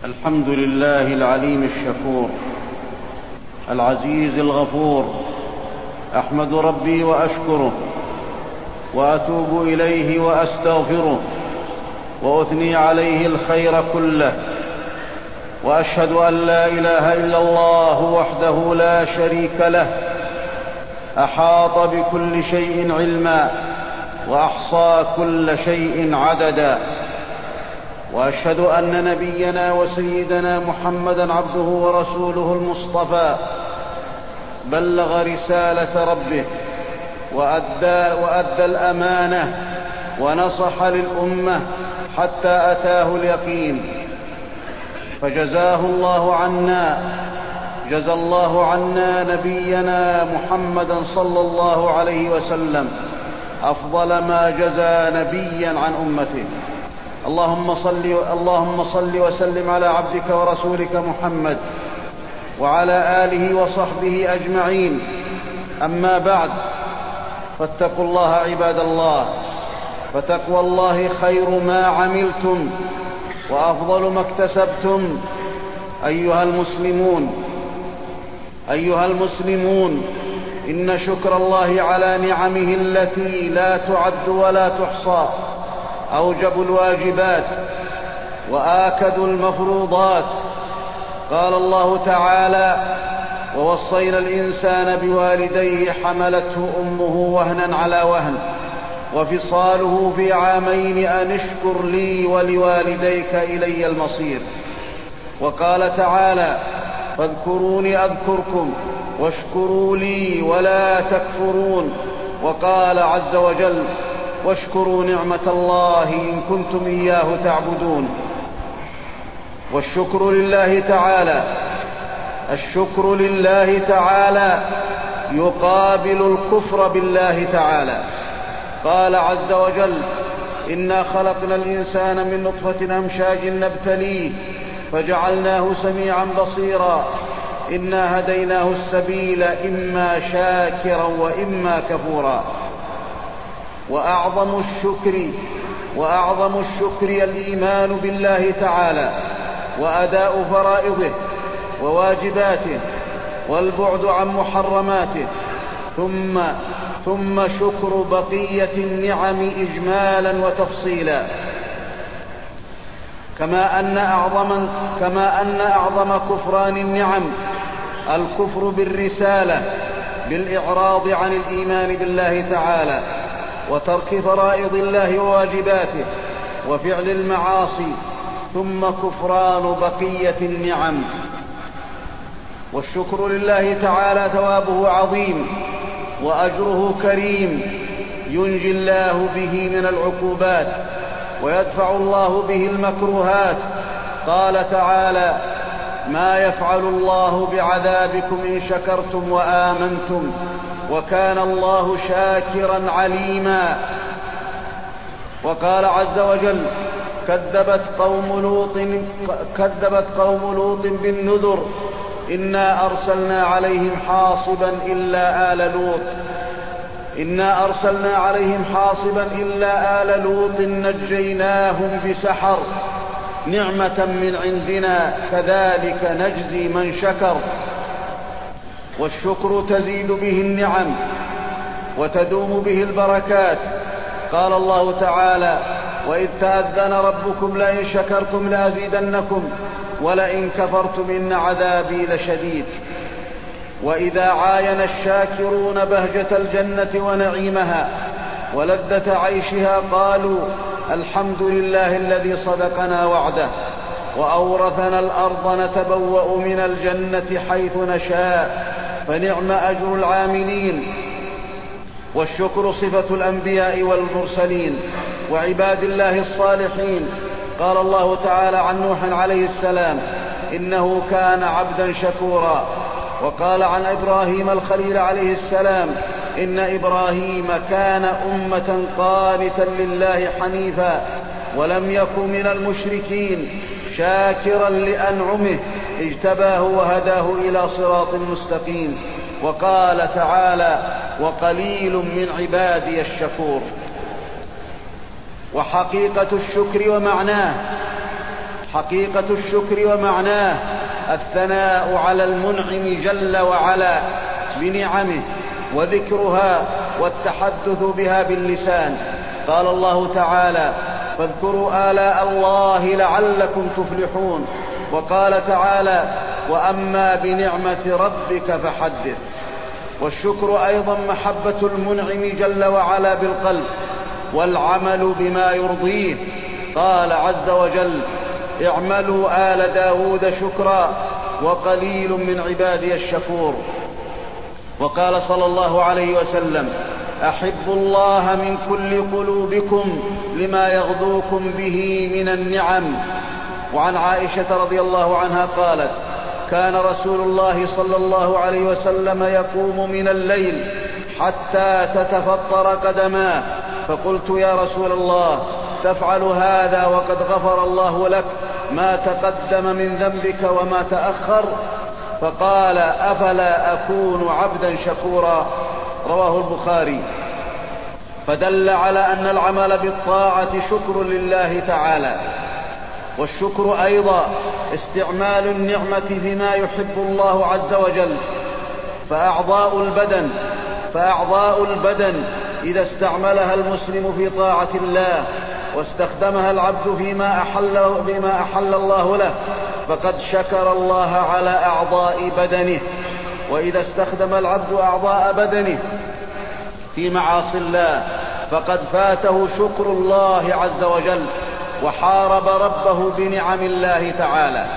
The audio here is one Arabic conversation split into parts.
الحمد لله العليم الشكور العزيز الغفور، أحمد ربي وأشكره وأتوب إليه وأستغفره وأثني عليه الخير كله، وأشهد أن لا إله إلا الله وحده لا شريك له، أحاط بكل شيء علما وأحصى كل شيء عددا. وأشهد أن نبينا وسيدنا محمدًا عبده ورسوله المصطفى، بلغ رسالة ربه وأدى الأمانة ونصح للأمة حتى أتاه اليقين، فجزاه الله عنا، جزى الله عنا نبينا محمدًا صلى الله عليه وسلم أفضل ما جزى نبيًا عن أمته. اللهم صل وسلم على عبدك ورسولك محمد وعلى آله وصحبه أجمعين. أما بعد، فاتقوا الله عباد الله، فتقوى الله خير ما عملتم وأفضل ما اكتسبتم. أيها المسلمون، إن شكر الله على نعمه التي لا تعد ولا تحصى أوجب الواجبات وآكد المفروضات. قال الله تعالى: ووصينا الإنسان بوالديه حملته أمه وهنا على وهن وفصاله في عامين أن اشكر لي ولوالديك إلي المصير. وقال تعالى: فاذكروني أذكركم واشكروا لي ولا تكفرون. وقال عز وجل: واشكروا نعمة الله إن كنتم إياه تعبدون. والشكر لله تعالى يقابل الكفر بالله تعالى. قال عز وجل: إنا خلقنا الإنسان من نطفة أمشاج نبتليه فجعلناه سميعا بصيرا إنا هديناه السبيل إما شاكرا وإما كفورا. وأعظم الشكر الإيمان بالله تعالى وأداء فرائضه وواجباته والبعد عن محرماته، ثم شكر بقية النعم إجمالا وتفصيلا. كما أن أعظم كفران النعم الكفر بالرسالة بالإعراض عن الإيمان بالله تعالى وترك فرائض الله وواجباته وفعل المعاصي، ثم كفران بقية النعم. والشكر لله تعالى ثوابه عظيم وأجره كريم، ينجي الله به من العقوبات ويدفع الله به المكروهات. قال تعالى: ما يفعل الله بعذابكم إن شكرتم وآمنتم وكان الله شاكرا عليما. وقال عز وجل: كذبت قوم لوط بالنذر إنا أرسلنا عليهم حاصبا إلا آل لوط نجيناهم بسحر نعمة من عندنا كذلك نجزي من شكر. والشكر تزيد به النعم وتدوم به البركات. قال الله تعالى: وإذ تأذن ربكم لئن شكرتم لأزيدنكم ولئن كفرتم إن عذابي لشديد. وإذا عاين الشاكرون بهجة الجنة ونعيمها ولذة عيشها قالوا: الحمد لله الذي صدقنا وعده وأورثنا الأرض نتبوأ من الجنة حيث نشاء فنعم أجر العاملين. والشكر صفة الأنبياء والمرسلين وعباد الله الصالحين. قال الله تعالى عن نوح عليه السلام: إنه كان عبدا شكورا. وقال عن إبراهيم الخليل عليه السلام: إن إبراهيم كان أمة قانتا لله حنيفا ولم يكن من المشركين شاكرا لأنعمه اجتباه وهداه إلى صراط مستقيم. وقال تعالى: وقليل من عبادي الشكور. وحقيقة الشكر ومعناه حقيقة الشكر ومعناه الثناء على المنعم جل وعلا بنعمه وذكرها والتحدث بها باللسان. قال الله تعالى: فاذكروا آلاء الله لعلكم تفلحون. وقال تعالى: وأما بنعمة ربك فحدث. والشكر أيضا محبة المنعم جل وعلا بالقلب والعمل بما يرضيه. قال عز وجل: اعملوا آل داود شكرا وقليل من عبادي الشكور. وقال صلى الله عليه وسلم: أحبوا الله من كل قلوبكم لما يغذوكم به من النعم. وعن عائشة رضي الله عنها قالت: كان رسول الله صلى الله عليه وسلم يقوم من الليل حتى تتفطر قدماه، فقلت: يا رسول الله، تفعل هذا وقد غفر الله لك ما تقدم من ذنبك وما تأخر؟ فقال: أفلا أكون عبدا شكورا. رواه البخاري. فدل على أن العمل بالطاعة شكر لله تعالى. والشكر أيضا استعمال النعمة فيما يحب الله عز وجل. فأعضاء البدن إذا استعملها المسلم في طاعة الله واستخدمها العبد فيما أحل الله له فقد شكر الله على أعضاء بدنه. وإذا استخدم العبد أعضاء بدنه في معاصي الله فقد فاته شكر الله عز وجل وحارب ربه بنعم الله تعالى.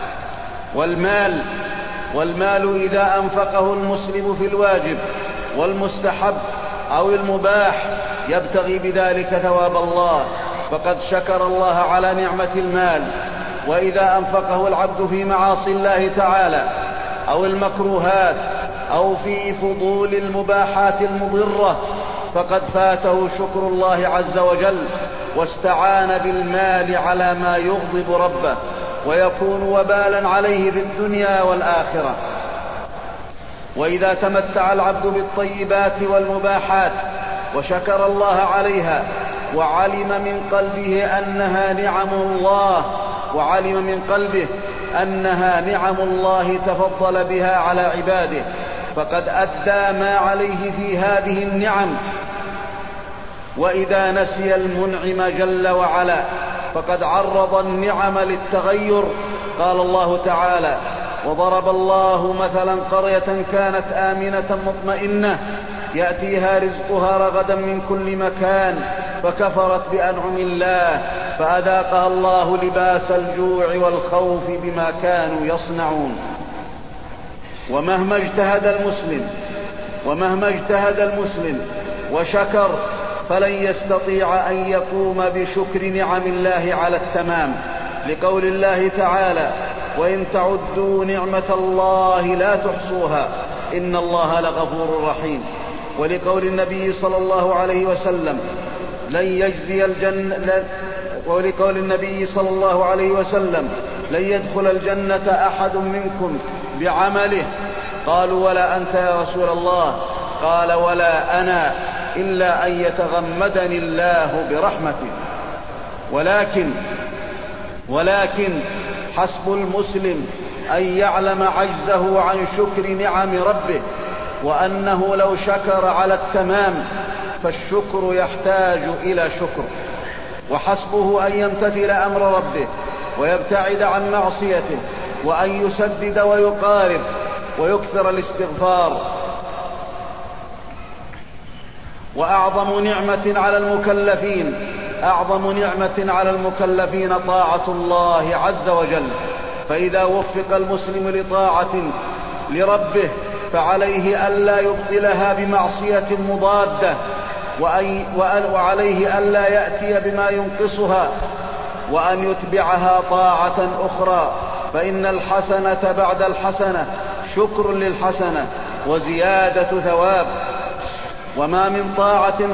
والمال إذا أنفقه المسلم في الواجب والمستحب أو المباح يبتغي بذلك ثواب الله فقد شكر الله على نعمة المال. وإذا أنفقه العبد في معاصي الله تعالى أو المكروهات أو في فضول المباحات المضرة فقد فاته شكر الله عز وجل واستعان بالمال على ما يغضب ربه ويكون وبالا عليه في الدنيا والآخرة. وإذا تمتع العبد بالطيبات والمباحات وشكر الله عليها وعلم من قلبه أنها نعم الله تفضل بها على عباده فقد أدى ما عليه في هذه النعم. وإذا نسي المنعم جل وعلا فقد عرض النعم للتغير. قال الله تعالى: وضرب الله مثلا قرية كانت آمنة مطمئنة يأتيها رزقها رغدا من كل مكان فكفرت بأنعم الله فأذاقها الله لباس الجوع والخوف بما كانوا يصنعون. ومهما اجتهد المسلم وشكر فلن يستطيع أن يقوم بشكر نعم الله على التمام، لقول الله تعالى: وإن تعدوا نعمة الله لا تحصوها إن الله لغفور رحيم. ولقول النبي صلى الله عليه وسلم: لن يدخل الجنة أحد منكم بعمله. قالوا: ولا أنت يا رسول الله؟ قال: ولا أنا إلا أن يتغمدني الله برحمته. ولكن حسب المسلم أن يعلم عجزه عن شكر نعم ربه وأنه لو شكر على التمام فالشكر يحتاج إلى شكر. وحسبه أن يمتثل أمر ربه ويبتعد عن معصيته وأن يسدد ويقارب ويكثر الاستغفار. وأعظم نعمة على المكلفين طاعة الله عز وجل. فإذا وفق المسلم لطاعة لربه فعليه ألا يبطلها بمعصية مضادة وعليه ألا يأتي بما ينقصها وأن يتبعها طاعة أخرى، فإن الحسنة بعد الحسنة شكر للحسنة وزيادة ثواب. وما من طاعة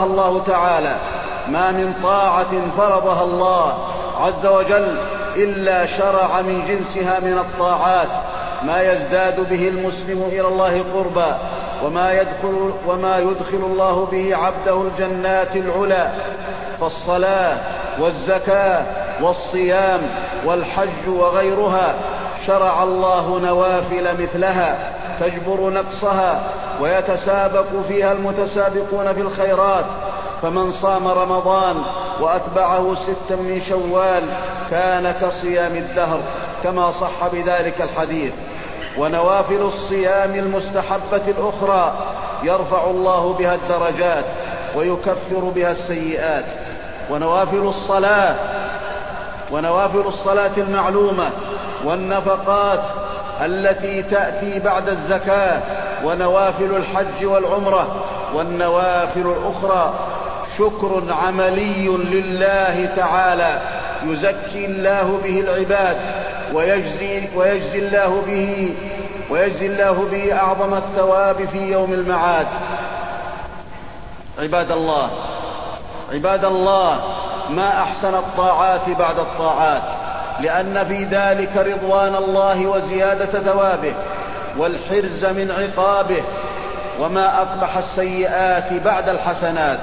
فرضها الله عز وجل إلا شرع من جنسها من الطاعات ما يزداد به المسلم إلى الله قربا وما يدخل الله به عبده الجنات العلى. فالصلاة والزكاة والصيام والحج وغيرها شرع الله نوافل مثلها تجبر نقصها، ويتسابق فيها المتسابقون في الخيرات. فمن صام رمضان وأتبعه 6 من شوال كان كصيام الدهر، كما صح بذلك الحديث. ونوافل الصيام المستحبة الأخرى يرفع الله بها الدرجات ويكفر بها السيئات. ونوافل الصلاة المعلومة، والنفقات التي تأتي بعد الزكاة، ونوافل الحج والعمرة، والنوافل الأخرى شكر عملي لله تعالى يزكي الله به العباد، ويجزي الله به أعظم الثواب في يوم المعاد. عباد الله، ما أحسن الطاعات بعد الطاعات، لأن في ذلك رضوان الله وزيادة ثوابه والحرز من عقابه، وما أقبح السيئات بعد الحسنات،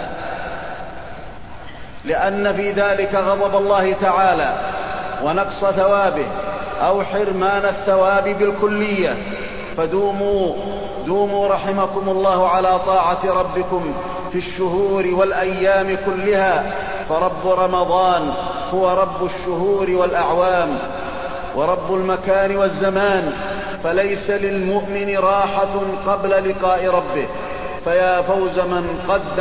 لأن في ذلك غضب الله تعالى ونقص ثوابه أو حرمان الثواب بالكلية. فدوموا رحمكم الله على طاعة ربكم في الشهور والأيام كلها، فرب رمضان هو رب الشهور والأعوام ورب المكان والزمان، فليس للمؤمن راحة قبل لقاء ربه. فيا فوز من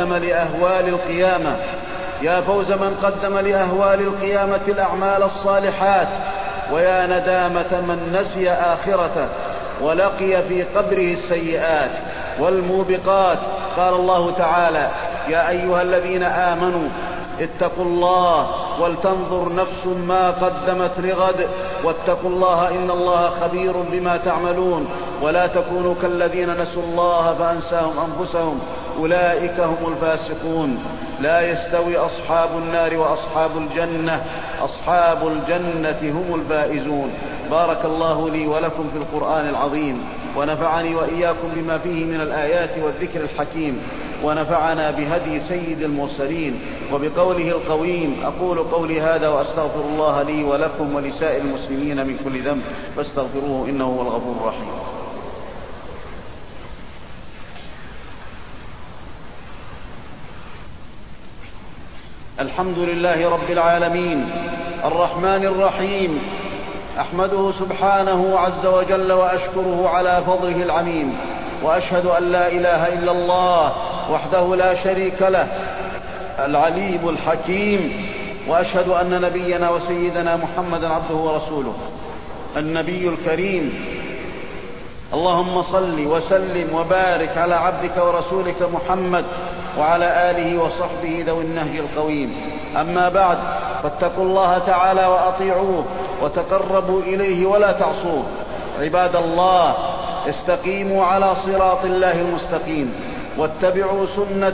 قدم لأهوال القيامة الأعمال الصالحات، ويا ندامة من نسي آخرته ولقي في قبره السيئات والموبقات. قال الله تعالى: يا أيها الذين آمنوا اتقوا الله ولتنظر نفس ما قدمت لغد واتقوا الله إن الله خبير بما تعملون، ولا تكونوا كالذين نسوا الله فأنساهم أنفسهم أولئك هم الفاسقون. لا يستوي أصحاب النار وأصحاب الجنة، أصحاب الجنة هم الفائزون. بارك الله لي ولكم في القرآن العظيم، ونفعني وإياكم بما فيه من الآيات والذكر الحكيم، ونفعنا بهدي سيد المرسلين وبقوله القويم. أقول قولي هذا وأستغفر الله لي ولكم ولسائر المسلمين من كل ذنب، فاستغفروه إنه هو الغفور الرحيم. الحمد لله رب العالمين الرحمن الرحيم، أحمده سبحانه عز وجل وأشكره على فضله العميم، وأشهد أن لا إله إلا الله وحده لا شريك له العليم الحكيم، وأشهد أن نبينا وسيدنا محمدا عبده ورسوله النبي الكريم. اللهم صل وسلم وبارك على عبدك ورسولك محمد وعلى آله وصحبه ذوي النهج القويم. أما بعد، فاتقوا الله تعالى وأطيعوه وتقربوا إليه ولا تعصوه. عباد الله، استقيموا على صراط الله المستقيم، واتبعوا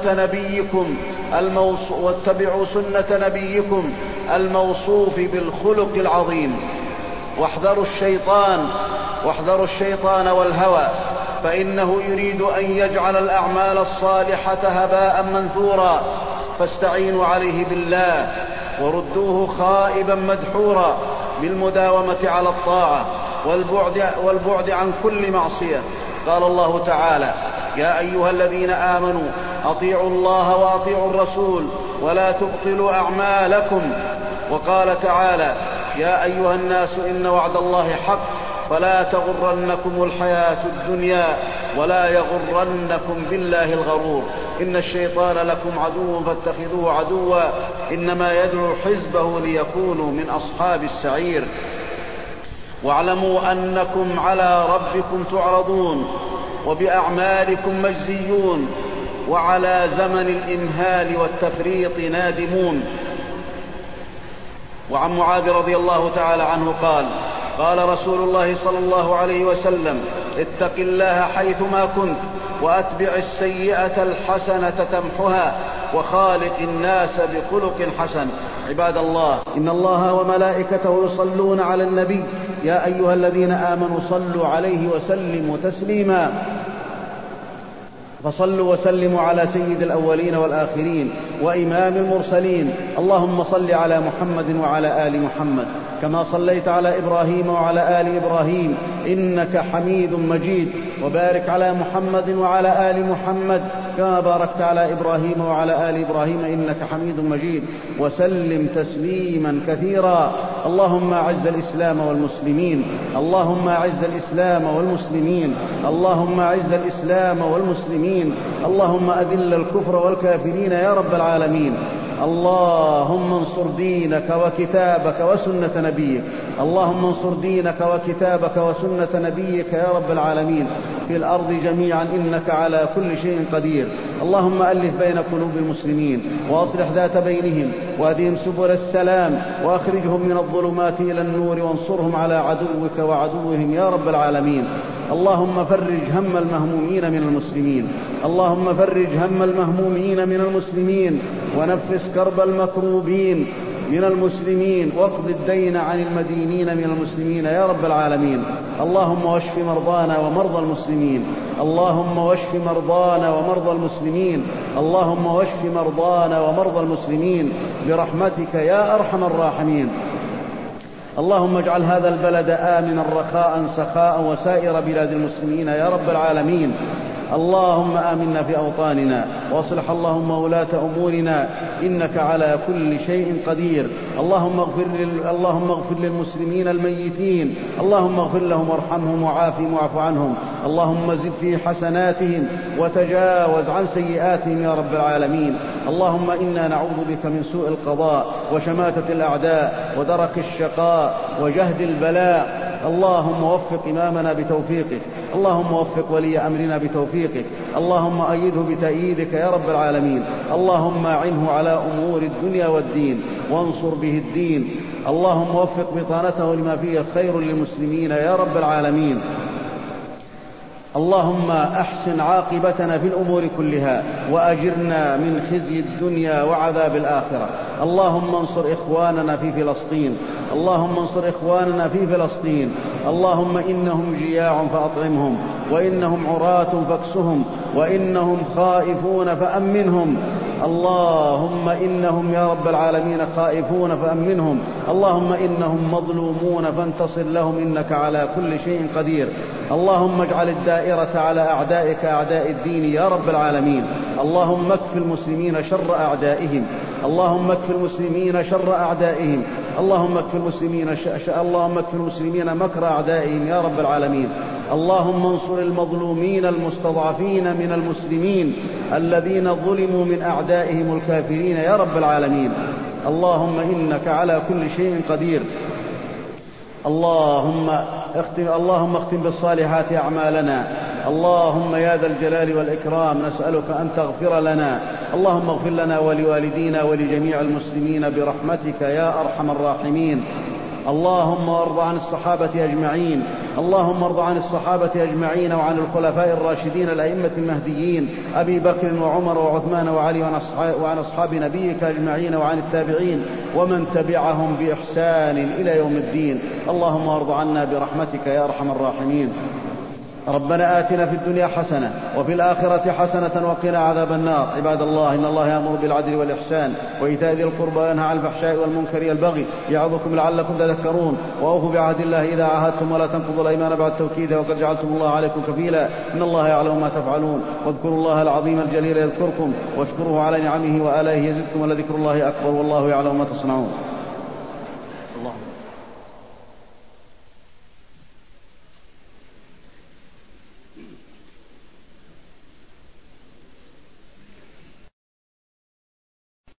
سنة نبيكم الموصوف بالخلق العظيم. واحذروا الشيطان والهوى، فإنه يريد أن يجعل الأعمال الصالحة هباء منثورا، فاستعينوا عليه بالله وردوه خائبا مدحورا بالمداومة على الطاعة والبعد عن كل معصية. قال الله تعالى: يا أيها الذين آمنوا أطيعوا الله وأطيعوا الرسول ولا تبطلوا أعمالكم. وقال تعالى: يا أيها الناس إن وعد الله حق فلا تغرنكم الحياة الدنيا ولا يغرنكم بالله الغرور. إن الشيطان لكم عدو فاتخذوه عدوا إنما يدعو حزبه ليكونوا من أصحاب السعير. واعلموا أنكم على ربكم تعرضون وبأعمالكم مجزيون، وعلى زمن الإمهال والتفريط نادمون. وعن معاذ رضي الله تعالى عنه قال: قال رسول الله صلى الله عليه وسلم: اتق الله حيثما كنت وأتبع السيئة الحسنة تمحها وخالق الناس بخلق حسن. عباد الله، إن الله وملائكته يصلون على النبي، يا أيها الذين آمنوا صلوا عليه وسلموا تسليما. فصلوا وسلموا على سيد الأولين والآخرين وإمام المرسلين. اللهم صل على محمد وعلى آل محمد كما صليت على إبراهيم وعلى آل إبراهيم إنك حميد مجيد، وبارك على محمد وعلى آل محمد كما باركت على إبراهيم وعلى آل إبراهيم إنك حميد مجيد، وسلم تسليما كثيرا. اللهم أعز الإسلام والمسلمين، اللهم أعز الإسلام والمسلمين، اللهم أعز الإسلام والمسلمين، اللهم أذل الكفر والكافرين يا رب العالمين. اللهم انصر دينك وكتابك وسنة نبيك، اللهم انصر دينك وكتابك وسنة نبيك يا رب العالمين في الأرض جميعا إنك على كل شيء قدير. اللهم ألف بين قلوب المسلمين وأصلح ذات بينهم وأهدهم سبل السلام وأخرجهم من الظلمات إلى النور وانصرهم على عدوك وعدوهم يا رب العالمين. اللهم فرج هم المهمومين من المسلمين، اللهم فرج هم المهمومين من المسلمين ونفس كرب المكروبين من المسلمين واقض الدين عن المدينين من المسلمين يا رب العالمين. اللهم واشف مرضانا ومرضى المسلمين، اللهم واشف مرضانا ومرضى المسلمين، اللهم واشف مرضانا ومرضى المسلمين برحمتك يا أرحم الراحمين. اللهم اجعل هذا البلد آمنا رخاء سخاء وسائر بلاد المسلمين يا رب العالمين. اللهم آمنا في أوطاننا واصلح اللهم ولاة أمورنا إنك على كل شيء قدير. اللهم اغفر للمسلمين الميتين، اللهم اغفر لهم وارحمهم وعافهم واعف عنهم، اللهم زد في حسناتهم وتجاوز عن سيئاتهم يا رب العالمين. اللهم إنا نعوذ بك من سوء القضاء وشماتة الأعداء ودرك الشقاء وجهد البلاء. اللهم وفق إمامنا بتوفيقك، اللهم وفق ولي أمرنا بتوفيقك، اللهم أيده بتأييدك يا رب العالمين. اللهم أعنه على أمور الدنيا والدين وانصر به الدين. اللهم وفق بطانته لما فيه الخير للمسلمين يا رب العالمين. اللهم أحسن عاقبتنا في الأمور كلها وأجرنا من خزي الدنيا وعذاب الآخرة. اللهم انصر إخواننا في فلسطين، اللهم انصر إخواننا في فلسطين. اللهم إنهم جياع فأطعمهم، وإنهم عراة فاكسهم، وإنهم خائفون فأمنهم. اللهم إنهم يا رب العالمين خائفون فأمنهم، اللهم إنهم مظلومون فانتصر لهم إنك على كل شيء قدير. اللهم اجعل الدائرة على أعدائك أعداء الدين يا رب العالمين. اللهم اكف المسلمين شر أعدائهم، اللهم اكف المسلمين شر أعدائهم، اللهم اكف المسلمين مكر أعدائهم يا رب العالمين. اللهم انصر المظلومين المستضعفين من المسلمين الذين ظلموا من أعدائهم الكافرين يا رب العالمين. اللهم إنك على كل شيء قدير. اللهم اختم بالصالحات أعمالنا. اللهم يا ذا الجلال والإكرام نسألك أن تغفر لنا. اللهم اغفر لنا ولوالدينا ولجميع المسلمين برحمتك يا أرحم الراحمين. اللهم وارض عن الصحابة أجمعين، اللهم ارض عن الصحابة أجمعين وعن الخلفاء الراشدين الأئمة المهديين أبي بكر وعمر وعثمان وعلي وعن أصحاب نبيك أجمعين وعن التابعين ومن تبعهم بإحسان إلى يوم الدين. اللهم ارض عنا برحمتك يا أرحم الراحمين. ربنا آتنا في الدنيا حسنة وفي الآخرة حسنة وقنا عذاب النار. عباد الله، إن الله يأمر بالعدل والإحسان وإيتاء ذي القربى وينهى عن الفحشاء والمنكر والبغي يعظكم لعلكم تذكرون. وأوفوا بعهد الله إذا عاهدتم ولا تنقضوا الأيمان بعد توكيدها وقد جعلتم الله عليكم كفيلا إن الله يعلم ما تفعلون. واذكروا الله العظيم الجليل يذكركم واشكروه على نعمه وآلائه يزدكم ولذكر الله أكبر والله يعلم ما تصنعون.